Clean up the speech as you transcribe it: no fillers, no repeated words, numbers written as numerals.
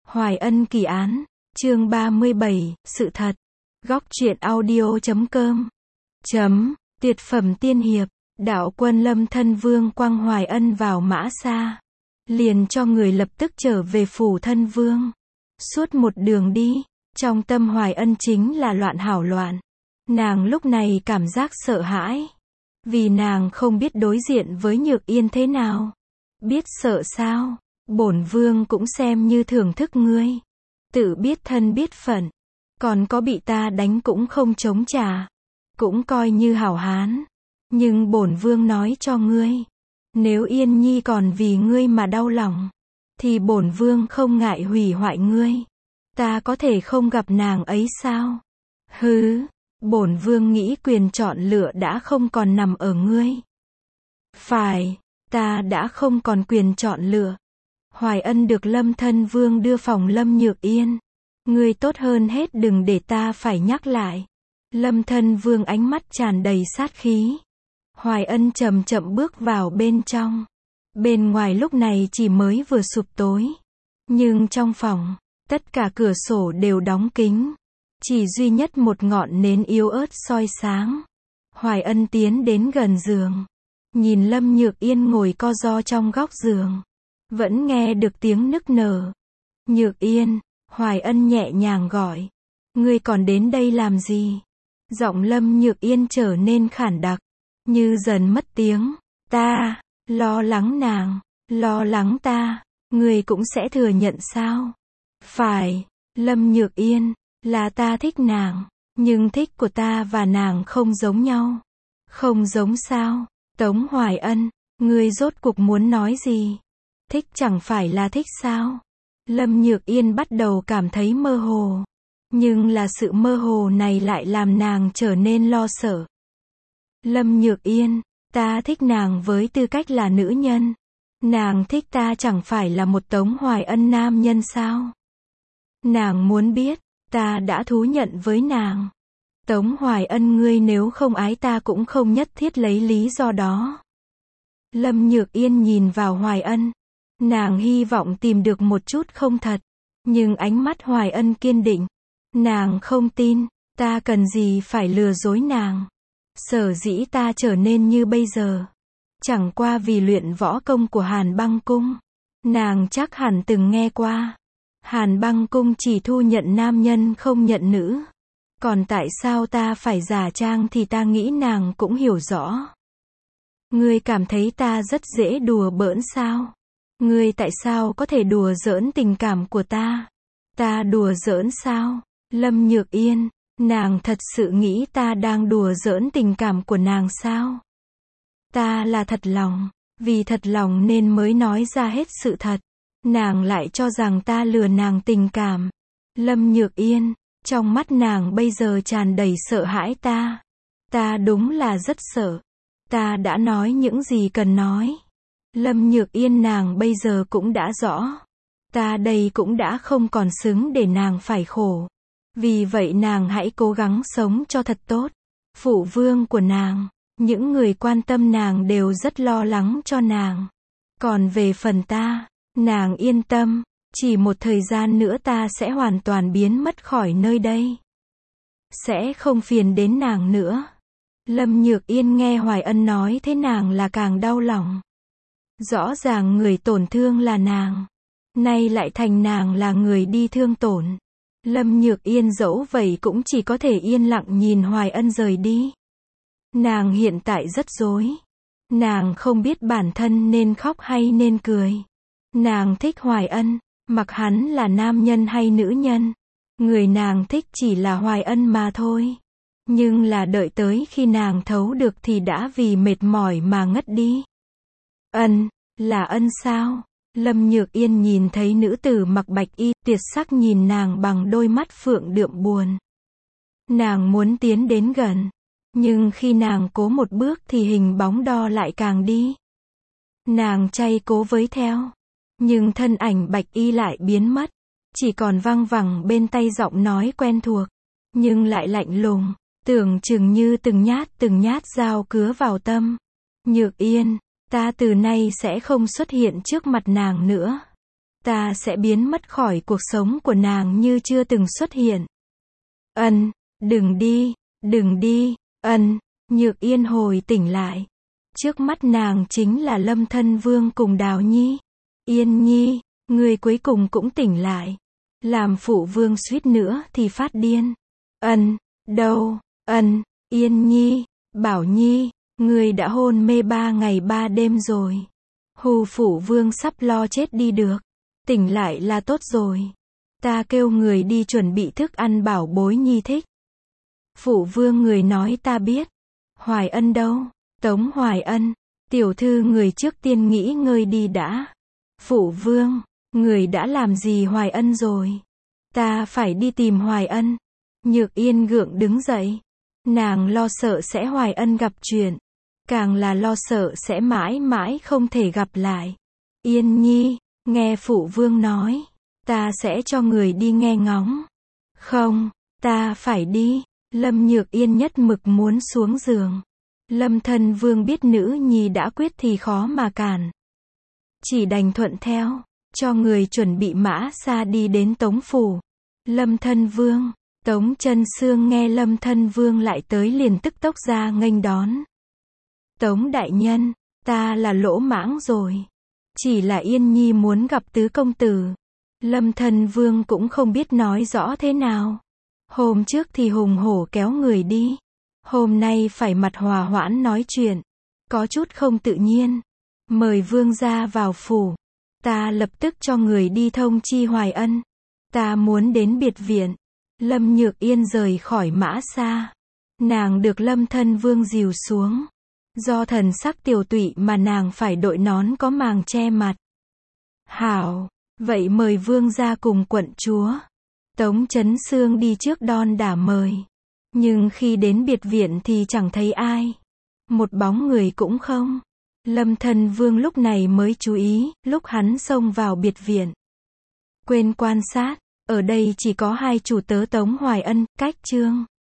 Hoài Ân kỳ án, chương 37, sự thật. Góc truyện audio.com. Tuyệt phẩm tiên hiệp, đạo quân lâm thân vương quăng Hoài Ân vào mã xa. Liền cho người lập tức trở về phủ thân vương. Suốt một đường đi, trong tâm Hoài Ân chính là loạn hảo loạn. Nàng lúc này cảm giác sợ hãi. Vì nàng không biết đối diện với Nhược Yên thế nào. Biết sợ sao? Bổn vương cũng xem như thưởng thức ngươi. Tự biết thân biết phận. Còn có bị ta đánh cũng không chống trả. Cũng coi như hảo hán. Nhưng bổn vương nói cho ngươi. Nếu Yên Nhi còn vì ngươi mà đau lòng. Thì bổn vương không ngại hủy hoại ngươi. Ta có thể không gặp nàng ấy sao? Hứ, bổn vương nghĩ quyền chọn lựa đã không còn nằm ở ngươi. Phải, ta đã không còn quyền chọn lựa. Hoài Ân được Lâm thân vương đưa phòng Lâm Nhược Yên. Ngươi tốt hơn hết đừng để ta phải nhắc lại. Lâm thân vương ánh mắt tràn đầy sát khí. Hoài Ân chậm chậm bước vào bên trong. Bên ngoài lúc này chỉ mới vừa sụp tối. Nhưng trong phòng, tất cả cửa sổ đều đóng kín. Chỉ duy nhất một ngọn nến yếu ớt soi sáng. Hoài Ân tiến đến gần giường. Nhìn Lâm Nhược Yên ngồi co ro trong góc giường. Vẫn nghe được tiếng nức nở. Nhược Yên, Hoài Ân nhẹ nhàng gọi. Ngươi còn đến đây làm gì? Giọng Lâm Nhược Yên trở nên khản đặc. Như dần mất tiếng. Ta, lo lắng nàng, lo lắng ta. Ngươi cũng sẽ thừa nhận sao? Phải, Lâm Nhược Yên, là ta thích nàng. Nhưng thích của ta và nàng không giống nhau. Không giống sao? Tống Hoài Ân, ngươi rốt cuộc muốn nói gì? Thích chẳng phải là thích sao? Lâm Nhược Yên bắt đầu cảm thấy mơ hồ. Nhưng là sự mơ hồ này lại làm nàng trở nên lo sợ. Lâm Nhược Yên, ta thích nàng với tư cách là nữ nhân. Nàng thích ta chẳng phải là một Tống Hoài Ân nam nhân sao? Nàng muốn biết, ta đã thú nhận với nàng. Tống Hoài Ân ngươi nếu không ái ta cũng không nhất thiết lấy lý do đó. Lâm Nhược Yên nhìn vào Hoài Ân. Nàng hy vọng tìm được một chút không thật. Nhưng ánh mắt Hoài Ân kiên định. Nàng không tin, ta cần gì phải lừa dối nàng. Sở dĩ ta trở nên như bây giờ. Chẳng qua vì luyện võ công của Hàn Băng Cung. Nàng chắc hẳn từng nghe qua. Hàn Băng Cung chỉ thu nhận nam nhân không nhận nữ. Còn tại sao ta phải giả trang thì ta nghĩ nàng cũng hiểu rõ. Ngươi cảm thấy ta rất dễ đùa bỡn sao? Ngươi tại sao có thể đùa giỡn tình cảm của ta? Ta đùa giỡn sao? Lâm Nhược Yên, nàng thật sự nghĩ ta đang đùa giỡn tình cảm của nàng sao? Ta là thật lòng, vì thật lòng nên mới nói ra hết sự thật. Nàng lại cho rằng ta lừa nàng tình cảm. Lâm Nhược Yên, trong mắt nàng bây giờ tràn đầy sợ hãi ta. Ta đúng là rất sợ. Ta đã nói những gì cần nói. Lâm Nhược Yên nàng bây giờ cũng đã rõ. Ta đây cũng đã không còn xứng để nàng phải khổ. Vì vậy nàng hãy cố gắng sống cho thật tốt. Phụ vương của nàng, những người quan tâm nàng đều rất lo lắng cho nàng. Còn về phần ta, nàng yên tâm. Chỉ một thời gian nữa ta sẽ hoàn toàn biến mất khỏi nơi đây. Sẽ không phiền đến nàng nữa. Lâm Nhược Yên nghe Hoài Ân nói thế nàng là càng đau lòng. Rõ ràng người tổn thương là nàng. Nay lại thành nàng là người đi thương tổn. Lâm Nhược Yên dẫu vậy cũng chỉ có thể yên lặng nhìn Hoài Ân rời đi. Nàng hiện tại rất rối. Nàng không biết bản thân nên khóc hay nên cười. Nàng thích Hoài Ân. Mặc hắn là nam nhân hay nữ nhân. Người nàng thích chỉ là Hoài Ân mà thôi. Nhưng là đợi tới khi nàng thấu được thì đã vì mệt mỏi mà ngất đi. Ân, là Ân sao? Lâm Nhược Yên nhìn thấy nữ tử mặc bạch y, tuyệt sắc nhìn nàng bằng đôi mắt phượng đượm buồn. Nàng muốn tiến đến gần. Nhưng khi nàng cố một bước thì hình bóng đo lại càng đi. Nàng chay cố với theo. Nhưng thân ảnh bạch y lại biến mất. Chỉ còn văng vẳng bên tay giọng nói quen thuộc. Nhưng lại lạnh lùng. Tưởng chừng như từng nhát dao cứa vào tâm. Nhược Yên, ta từ nay sẽ không xuất hiện trước mặt nàng nữa. ta sẽ biến mất khỏi cuộc sống của nàng như chưa từng xuất hiện. Ân, đừng đi, Ân, Nhược Yên hồi tỉnh lại. Trước mắt nàng chính là Lâm Thân Vương cùng Đào Nhi. Yên Nhi, người cuối cùng cũng tỉnh lại. Làm phụ vương suýt nữa thì phát điên. Ân, đâu, Ân, Yên Nhi, Bảo Nhi, người đã hôn mê 3 ngày 3 đêm rồi. Hù phụ vương sắp lo chết đi được. Tỉnh lại là tốt rồi. Ta kêu người đi chuẩn bị thức ăn bảo bối Nhi thích. Phụ vương người nói ta biết. Hoài Ân đâu? Tống Hoài Ân, tiểu thư người trước tiên nghỉ ngơi đi đã. Phụ vương, người đã làm gì Hoài Ân rồi? Ta phải đi tìm Hoài Ân. Nhược Yên gượng đứng dậy. Nàng lo sợ sẽ Hoài Ân gặp chuyện. Càng là lo sợ sẽ mãi mãi không thể gặp lại. Yên Nhi, nghe phụ vương nói. Ta sẽ cho người đi nghe ngóng. Không, ta phải đi. Lâm Nhược Yên nhất mực muốn xuống giường. Lâm Thân Vương biết nữ nhi đã quyết thì khó mà cản. Chỉ đành thuận theo, cho người chuẩn bị mã xa đi đến Tống phủ. Lâm Thân Vương, Tống Chân Sương nghe Lâm Thân Vương lại tới liền tức tốc ra nghênh đón. Tống đại nhân, ta là lỗ mãng rồi. Chỉ là Yên Nhi muốn gặp tứ công tử. Lâm Thân Vương cũng không biết nói rõ thế nào. Hôm trước thì hùng hổ kéo người đi. Hôm nay phải mặt hòa hoãn nói chuyện. Có chút không tự nhiên. Mời vương gia vào phủ. Ta lập tức cho người đi thông chi Hoài Ân. Ta muốn đến biệt viện. Lâm Nhược Yên rời khỏi mã xa. Nàng được Lâm Thân Vương dìu xuống. Do thần sắc tiều tụy mà nàng phải đội nón có màng che mặt. Hảo, vậy mời vương gia cùng quận chúa. Tống Chấn Sương đi trước đon đả mời. Nhưng khi đến biệt viện thì chẳng thấy ai. Một bóng người cũng không. Lâm Thân Vương lúc này mới chú ý, lúc hắn xông vào biệt viện. Quên quan sát, ở đây chỉ có hai chủ tớ Tống Hoài Ân, Cách Trương.